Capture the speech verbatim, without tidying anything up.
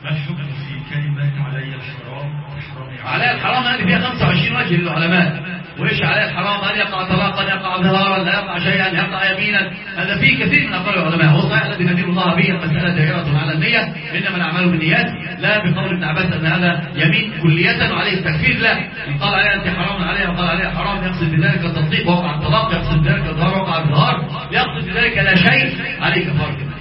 ما الحكم في كلمة علي الحرام تحرمي علي الحرام هذه فيها خمسة وعشرين وجه للعلماء. وإيش علي الحرام؟ هل يقع طلاقا، يقع ظهارا، لا يقع شيئا، يقع يمينا؟ هذا فيه كثير من أقوال العلماء. هو صحيح الذي ندين الله به المسألة دائرة على النية، إنما الأعمال بالنيات، لا بقول ابن عباس أن هذا يمين كلية وعليه التكفير. لا، إن قال عليها أنت حرام عليها وقال عليها حرام يقصد بذلك التصديق وقع الطلاق، يقصد بذلك الظهار وقع الظهار، يقصد بذلك لا شيء عليه كفارة.